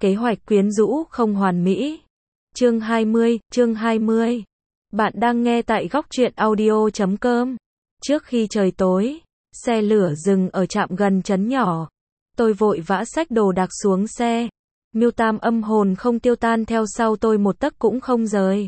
Kế hoạch quyến rũ không hoàn mỹ. Chương 20. Bạn đang nghe tại góc truyện audio.com. Trước khi trời tối, xe lửa dừng ở trạm gần trấn nhỏ. Tôi vội vã xách đồ đạc xuống xe. Miêu Tam âm hồn không tiêu tan theo sau tôi một tấc cũng không rời.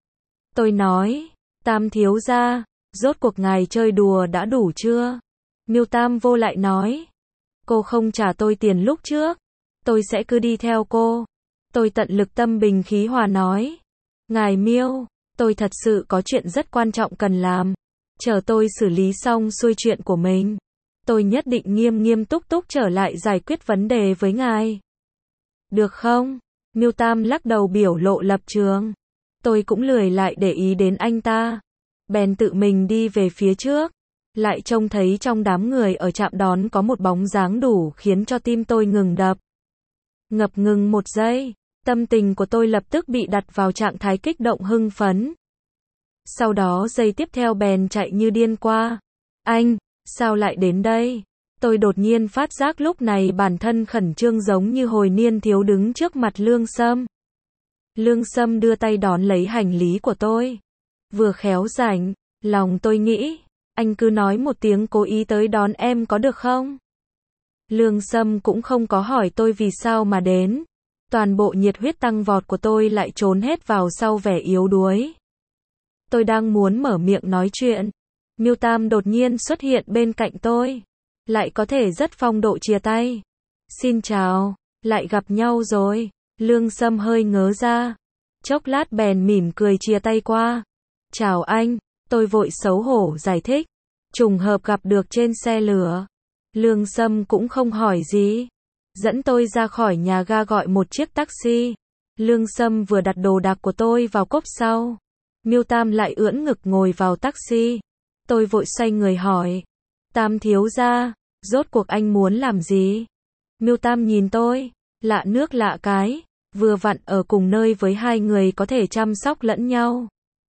Tôi nói, Tam thiếu gia, rốt cuộc ngài chơi đùa đã đủ chưa? Miêu Tam vô lại nói, cô không trả tôi tiền lúc trước, tôi sẽ cứ đi theo cô. Tôi tận lực tâm bình khí hòa nói, ngài Miêu, tôi thật sự có chuyện rất quan trọng cần làm. Chờ tôi xử lý xong xuôi chuyện của mình, tôi nhất định nghiêm nghiêm túc túc trở lại giải quyết vấn đề với ngài. Được không? Miêu Tam lắc đầu biểu lộ lập trường. Tôi cũng lười lại để ý đến anh ta. Bèn tự mình đi về phía trước. Lại trông thấy trong đám người ở trạm đón có một bóng dáng đủ khiến cho tim tôi ngừng đập. Ngập ngừng một giây, tâm tình của tôi lập tức bị đặt vào trạng thái kích động hưng phấn. Sau đó giây tiếp theo bèn chạy như điên qua. Anh, sao lại đến đây? Tôi đột nhiên phát giác lúc này bản thân khẩn trương giống như hồi niên thiếu đứng trước mặt Lương Sâm. Lương Sâm đưa tay đón lấy hành lý của tôi. Vừa khéo rảnh, lòng tôi nghĩ, anh cứ nói một tiếng cố ý tới đón em có được không? Lương Sâm cũng không có hỏi tôi vì sao mà đến. Toàn bộ nhiệt huyết tăng vọt của tôi lại trốn hết vào sau vẻ yếu đuối. Tôi đang muốn mở miệng nói chuyện. Miêu Tam đột nhiên xuất hiện bên cạnh tôi. Lại có thể rất phong độ chia tay. Xin chào, lại gặp nhau rồi. Lương Sâm hơi ngớ ra. Chốc lát bèn mỉm cười chia tay qua. Chào anh, tôi vội xấu hổ giải thích. Trùng hợp gặp được trên xe lửa. Lương Sâm cũng không hỏi gì. Dẫn tôi ra khỏi nhà ga gọi một chiếc taxi. Lương Sâm vừa đặt đồ đạc của tôi vào cốp sau. Miêu Tam lại ưỡn ngực ngồi vào taxi. Tôi vội xoay người hỏi. Tam thiếu gia, rốt cuộc anh muốn làm gì? Miêu Tam nhìn tôi, lạ nước lạ cái, vừa vặn ở cùng nơi với hai người có thể chăm sóc lẫn nhau.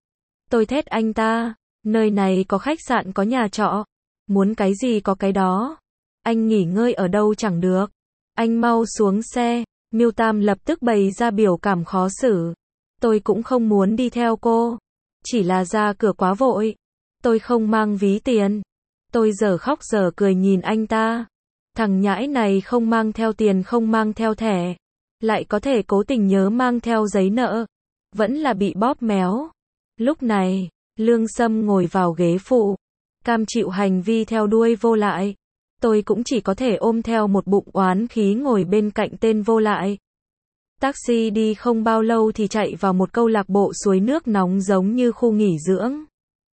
Tôi thét anh ta, nơi này có khách sạn có nhà trọ, muốn cái gì có cái đó. Anh nghỉ ngơi ở đâu chẳng được. Anh mau xuống xe. Miêu Tam lập tức bày ra biểu cảm khó xử. Tôi cũng không muốn đi theo cô. Chỉ là ra cửa quá vội. Tôi không mang ví tiền. Tôi giờ khóc giờ cười nhìn anh ta. Thằng nhãi này không mang theo tiền không mang theo thẻ. Lại có thể cố tình nhớ mang theo giấy nợ. Vẫn là bị bóp méo. Lúc này, Lương Sâm ngồi vào ghế phụ. Cam chịu hành vi theo đuôi vô lại. Tôi cũng chỉ có thể ôm theo một bụng oán khí ngồi bên cạnh tên vô lại. Taxi đi không bao lâu thì chạy vào một câu lạc bộ suối nước nóng giống như khu nghỉ dưỡng.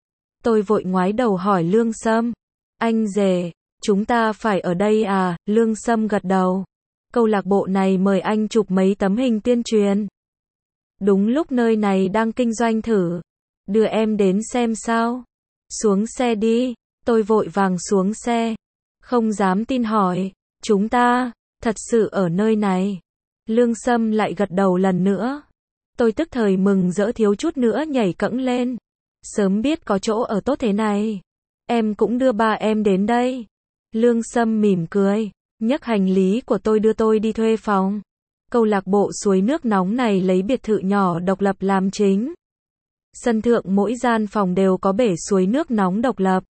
Tôi vội ngoái đầu hỏi Lương Sâm. Anh rể, chúng ta phải ở đây à? Lương Sâm gật đầu. Câu lạc bộ này mời anh chụp mấy tấm hình tuyên truyền. Đúng lúc nơi này đang kinh doanh thử. Đưa em đến xem sao. Xuống xe đi. Tôi vội vàng xuống xe. Không dám tin hỏi. Chúng ta, thật sự ở nơi này. Lương Sâm lại gật đầu lần nữa. Tôi tức thời mừng rỡ thiếu chút nữa nhảy cẫng lên. Sớm biết có chỗ ở tốt thế này. Em cũng đưa ba em đến đây. Lương Sâm mỉm cười. Nhấc hành lý của tôi đưa tôi đi thuê phòng. Câu lạc bộ suối nước nóng này lấy biệt thự nhỏ độc lập làm chính. Sân thượng mỗi gian phòng đều có bể suối nước nóng độc lập.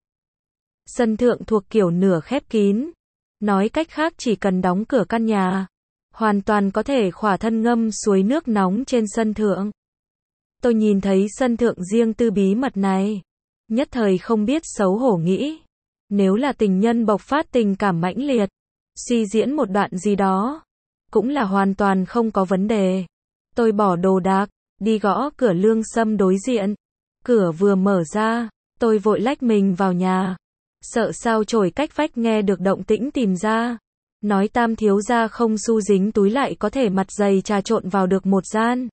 Sân thượng thuộc kiểu nửa khép kín. Nói cách khác chỉ cần đóng cửa căn nhà, hoàn toàn có thể khỏa thân ngâm suối nước nóng trên sân thượng. Tôi nhìn thấy sân thượng riêng tư bí mật này. Nhất thời không biết xấu hổ nghĩ. Nếu là tình nhân bộc phát tình cảm mãnh liệt, suy diễn một đoạn gì đó, cũng là hoàn toàn không có vấn đề. Tôi bỏ đồ đạc, đi gõ cửa Lương Sâm đối diện. Cửa vừa mở ra, tôi vội lách mình vào nhà. Sợ sao chổi cách vách nghe được động tĩnh tìm ra. Nói Tam thiếu gia không xu dính túi lại có thể mặt dày trà trộn vào được một gian.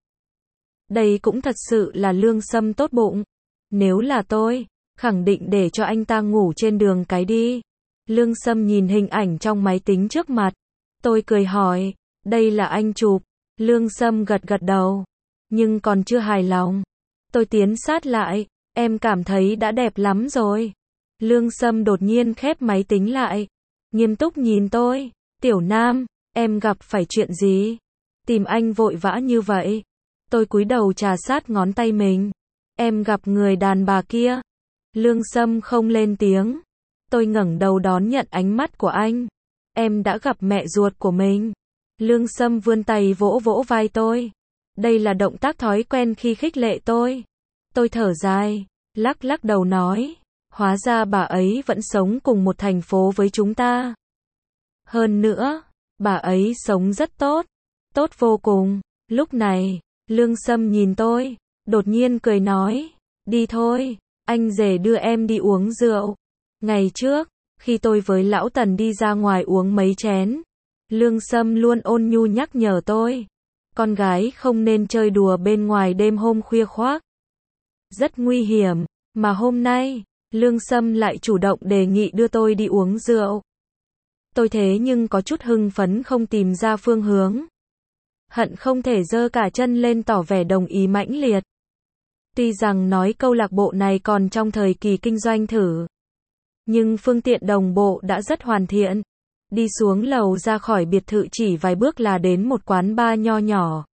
Đây cũng thật sự là Lương Sâm tốt bụng. Nếu là tôi, khẳng định để cho anh ta ngủ trên đường cái đi. Lương Sâm nhìn hình ảnh trong máy tính trước mặt. Tôi cười hỏi, đây là anh chụp. Lương Sâm gật gật đầu. Nhưng còn chưa hài lòng. Tôi tiến sát lại, em cảm thấy đã đẹp lắm rồi. Lương Sâm đột nhiên khép máy tính lại. Nghiêm túc nhìn tôi. Tiểu Nam, em gặp phải chuyện gì? Tìm anh vội vã như vậy. Tôi cúi đầu trà sát ngón tay mình. Em gặp người đàn bà kia. Lương Sâm không lên tiếng. Tôi ngẩng đầu đón nhận ánh mắt của anh. Em đã gặp mẹ ruột của mình. Lương Sâm vươn tay vỗ vỗ vai tôi. Đây là động tác thói quen khi khích lệ tôi. Tôi thở dài, lắc lắc đầu nói. Hóa ra bà ấy vẫn sống cùng một thành phố với chúng ta. Hơn nữa, bà ấy sống rất tốt. Tốt vô cùng. Lúc này, Lương Sâm nhìn tôi, đột nhiên cười nói. Đi thôi, anh rể đưa em đi uống rượu. Ngày trước, khi tôi với lão Tần đi ra ngoài uống mấy chén, Lương Sâm luôn ôn nhu nhắc nhở tôi. Con gái không nên chơi đùa bên ngoài đêm hôm khuya khoác. Rất nguy hiểm, mà hôm nay, Lương Sâm lại chủ động đề nghị đưa tôi đi uống rượu. Tôi thế nhưng có chút hưng phấn không tìm ra phương hướng. Hận không thể giơ cả chân lên tỏ vẻ đồng ý mãnh liệt. Tuy rằng nói câu lạc bộ này còn trong thời kỳ kinh doanh thử, nhưng phương tiện đồng bộ đã rất hoàn thiện. Đi xuống lầu ra khỏi biệt thự chỉ vài bước là đến một quán bar nho nhỏ.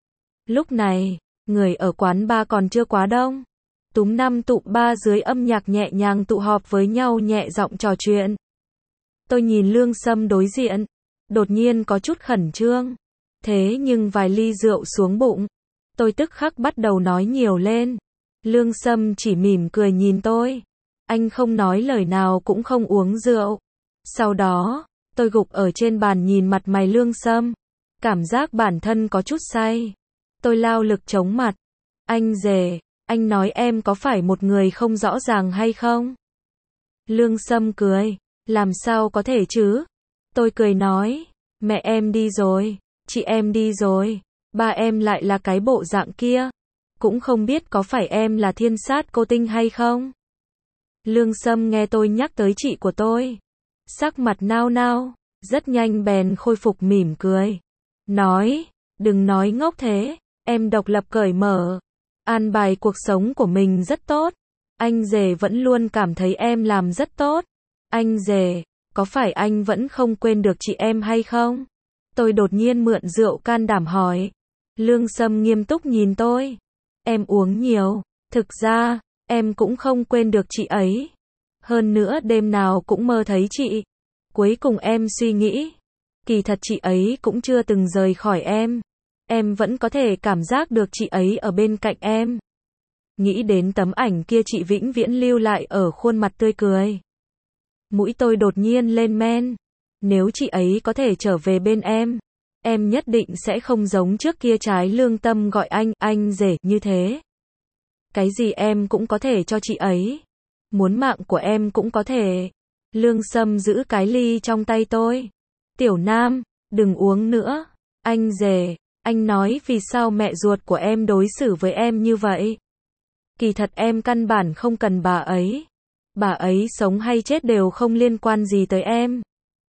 Lúc này, người ở quán bar còn chưa quá đông. Túm năm tụm ba dưới âm nhạc nhẹ nhàng tụ họp với nhau nhẹ giọng trò chuyện. Tôi nhìn Lương Sâm đối diện, đột nhiên có chút khẩn trương. Thế nhưng vài ly rượu xuống bụng, tôi tức khắc bắt đầu nói nhiều lên. Lương Sâm chỉ mỉm cười nhìn tôi. Anh không nói lời nào cũng không uống rượu. Sau đó, tôi gục ở trên bàn nhìn mặt mày Lương Sâm. Cảm giác bản thân có chút say. Tôi lao lực chống mặt. Anh rể, anh nói em có phải một người không rõ ràng hay không? Lương Sâm cười. Làm sao có thể chứ? Tôi cười nói. Mẹ em đi rồi, chị em đi rồi, ba em lại là cái bộ dạng kia. Cũng không biết có phải em là thiên sát cô tinh hay không? Lương Sâm nghe tôi nhắc tới chị của tôi. Sắc mặt nao nao, rất nhanh bèn khôi phục mỉm cười. Nói, đừng nói ngốc thế, em độc lập cởi mở. An bài cuộc sống của mình rất tốt. Anh rể vẫn luôn cảm thấy em làm rất tốt. Anh rể, có phải anh vẫn không quên được chị em hay không? Tôi đột nhiên mượn rượu can đảm hỏi. Lương Sâm nghiêm túc nhìn tôi. Em uống nhiều, thực ra, em cũng không quên được chị ấy. Hơn nữa đêm nào cũng mơ thấy chị. Cuối cùng em suy nghĩ, kỳ thật chị ấy cũng chưa từng rời khỏi em. Em vẫn có thể cảm giác được chị ấy ở bên cạnh em. Nghĩ đến tấm ảnh kia chị vĩnh viễn lưu lại ở khuôn mặt tươi cười. Mũi tôi đột nhiên lên men. Nếu chị ấy có thể trở về bên em nhất định sẽ không giống trước kia trái lương tâm gọi anh rể như thế. Cái gì em cũng có thể cho chị ấy. Muốn mạng của em cũng có thể. Lương Sâm giữ cái ly trong tay tôi. Tiểu Nam, đừng uống nữa. Anh rể, anh nói vì sao mẹ ruột của em đối xử với em như vậy. Kỳ thật em căn bản không cần bà ấy. Bà ấy sống hay chết đều không liên quan gì tới em.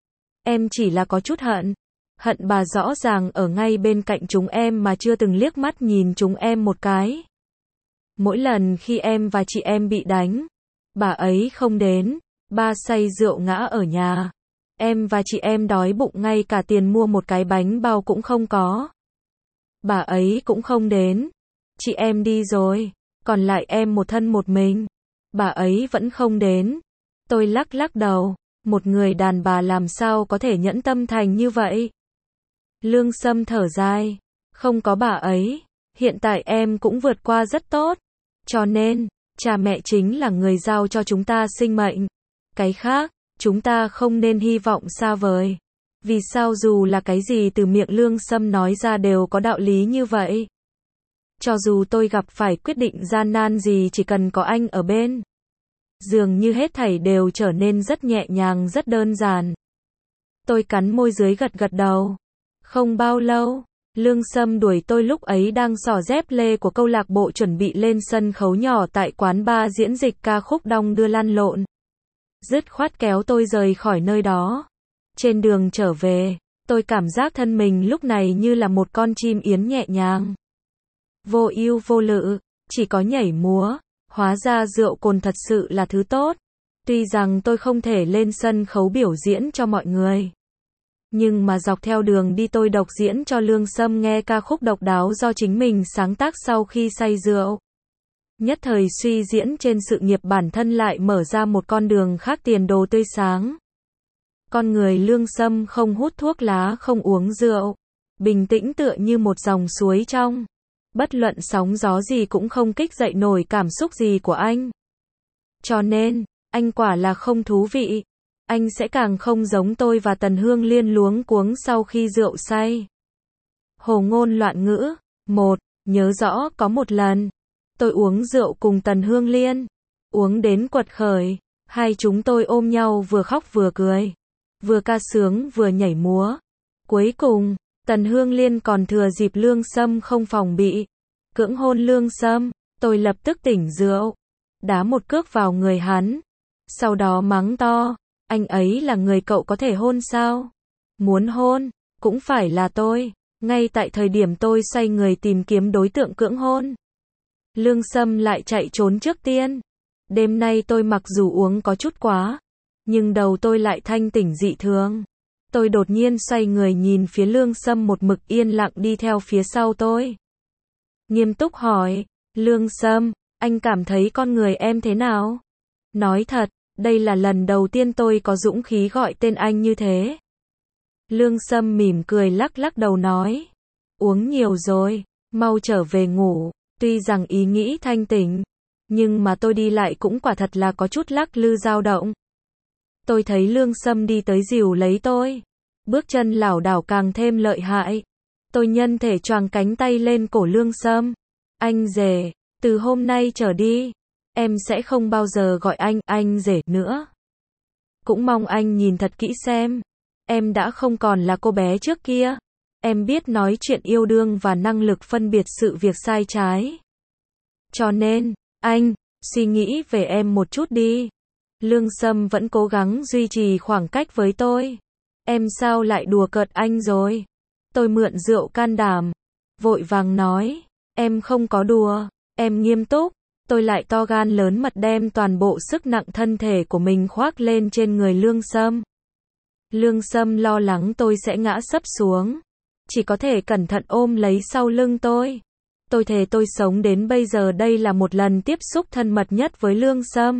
Em chỉ là có chút hận. Hận bà rõ ràng ở ngay bên cạnh chúng em mà chưa từng liếc mắt nhìn chúng em một cái. Mỗi lần khi em và chị em bị đánh, bà ấy không đến. Ba say rượu ngã ở nhà. Em và chị em đói bụng ngay cả tiền mua một cái bánh bao cũng không có. Bà ấy cũng không đến. Chị em đi rồi, còn lại em một thân một mình. Bà ấy vẫn không đến. Tôi lắc lắc đầu. Một người đàn bà làm sao có thể nhẫn tâm thành như vậy? Lương Sâm thở dài. Không có bà ấy, hiện tại em cũng vượt qua rất tốt. Cho nên, cha mẹ chính là người giao cho chúng ta sinh mệnh. Cái khác, chúng ta không nên hy vọng xa vời. Vì sao dù là cái gì từ miệng Lương Sâm nói ra đều có đạo lý như vậy? Cho dù tôi gặp phải quyết định gian nan gì chỉ cần có anh ở bên. Dường như hết thảy đều trở nên rất nhẹ nhàng rất đơn giản. Tôi cắn môi dưới gật gật đầu. Không bao lâu, Lương Sâm đuổi tôi lúc ấy đang xỏ dép lê của câu lạc bộ chuẩn bị lên sân khấu nhỏ tại quán bar diễn dịch ca khúc đong đưa lăn lộn. Dứt khoát kéo tôi rời khỏi nơi đó. Trên đường trở về, tôi cảm giác thân mình lúc này như là một con chim yến nhẹ nhàng. Vô ưu vô lự, chỉ có nhảy múa. Hóa ra rượu cồn thật sự là thứ tốt. Tuy rằng tôi không thể lên sân khấu biểu diễn cho mọi người. Nhưng mà dọc theo đường đi tôi độc diễn cho Lương Sâm nghe ca khúc độc đáo do chính mình sáng tác sau khi say rượu. Nhất thời suy diễn trên sự nghiệp bản thân lại mở ra một con đường khác tiền đồ tươi sáng. Con người Lương Sâm không hút thuốc lá, không uống rượu, bình tĩnh tựa như một dòng suối trong. Bất luận sóng gió gì cũng không kích dậy nổi cảm xúc gì của anh. Cho nên, anh quả là không thú vị. Anh sẽ càng không giống tôi và Tần Hương Liên luống cuống sau khi rượu say. Hồ ngôn loạn ngữ. 1. Nhớ rõ có một lần, tôi uống rượu cùng Tần Hương Liên. Uống đến quật khởi. Hai chúng tôi ôm nhau vừa khóc vừa cười. Vừa ca sướng vừa nhảy múa. Cuối cùng, Tần Hương Liên còn thừa dịp Lương Sâm không phòng bị cưỡng hôn Lương Sâm. Tôi lập tức tỉnh rượu, đá một cước vào người hắn. Sau đó mắng to, anh ấy là người cậu có thể hôn sao? Muốn hôn, cũng phải là tôi. Ngay tại thời điểm tôi xoay người tìm kiếm đối tượng cưỡng hôn, Lương Sâm lại chạy trốn trước tiên. Đêm nay tôi mặc dù uống có chút quá, nhưng đầu tôi lại thanh tỉnh dị thường. Tôi đột nhiên xoay người nhìn phía Lương Sâm một mực yên lặng đi theo phía sau tôi. Nghiêm túc hỏi, Lương Sâm, anh cảm thấy con người em thế nào? Nói thật, đây là lần đầu tiên tôi có dũng khí gọi tên anh như thế. Lương Sâm mỉm cười lắc lắc đầu nói, uống nhiều rồi, mau trở về ngủ. Tuy rằng ý nghĩ thanh tỉnh, nhưng mà tôi đi lại cũng quả thật là có chút lắc lư dao động. Tôi thấy Lương Sâm đi tới dìu lấy tôi. Bước chân lảo đảo càng thêm lợi hại. Tôi nhân thể choàng cánh tay lên cổ Lương Sâm. Anh rể, từ hôm nay trở đi, em sẽ không bao giờ gọi anh rể nữa. Cũng mong anh nhìn thật kỹ xem. Em đã không còn là cô bé trước kia. Em biết nói chuyện yêu đương và năng lực phân biệt sự việc sai trái. Cho nên, anh, suy nghĩ về em một chút đi. Lương Sâm vẫn cố gắng duy trì khoảng cách với tôi. Em sao lại đùa cợt anh rồi? Tôi mượn rượu can đảm, vội vàng nói, em không có đùa, em nghiêm túc. Tôi lại to gan lớn mật đem toàn bộ sức nặng thân thể của mình khoác lên trên người Lương Sâm. Lương Sâm lo lắng tôi sẽ ngã sấp xuống, chỉ có thể cẩn thận ôm lấy sau lưng tôi. Tôi thề tôi sống đến bây giờ đây là một lần tiếp xúc thân mật nhất với Lương Sâm.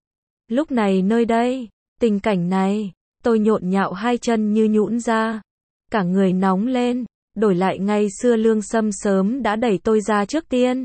Lúc này nơi đây, tình cảnh này, tôi nhộn nhạo hai chân như nhũn ra, cả người nóng lên. Đổi lại ngày xưa Lương Sâm sớm đã đẩy tôi ra trước tiên,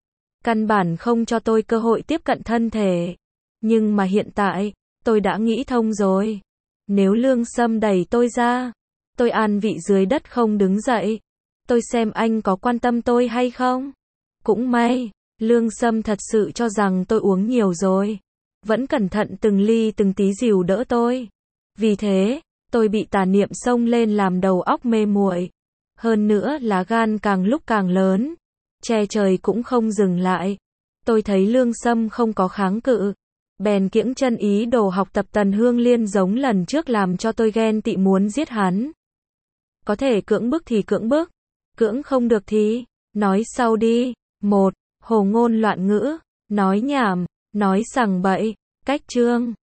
căn bản không cho tôi cơ hội tiếp cận thân thể. Nhưng mà hiện tại, tôi đã nghĩ thông rồi. Nếu Lương Sâm đẩy tôi ra, tôi an vị dưới đất không đứng dậy. Tôi xem anh có quan tâm tôi hay không. Cũng may, Lương Sâm thật sự cho rằng tôi uống nhiều rồi, vẫn cẩn thận từng ly từng tí dìu đỡ tôi. Vì thế, tôi bị tà niệm xông lên làm đầu óc mê muội. Hơn nữa lá gan càng lúc càng lớn, che trời cũng không dừng lại. Tôi thấy Lương Sâm không có kháng cự, bèn kiễng chân ý đồ học tập Tần Hương Liên giống lần trước làm cho tôi ghen tị muốn giết hắn. Có thể cưỡng bức thì cưỡng bức, cưỡng không được thì nói sau đi. 1. Hồ ngôn loạn ngữ, nói nhảm, nói sằng bậy, cách chương.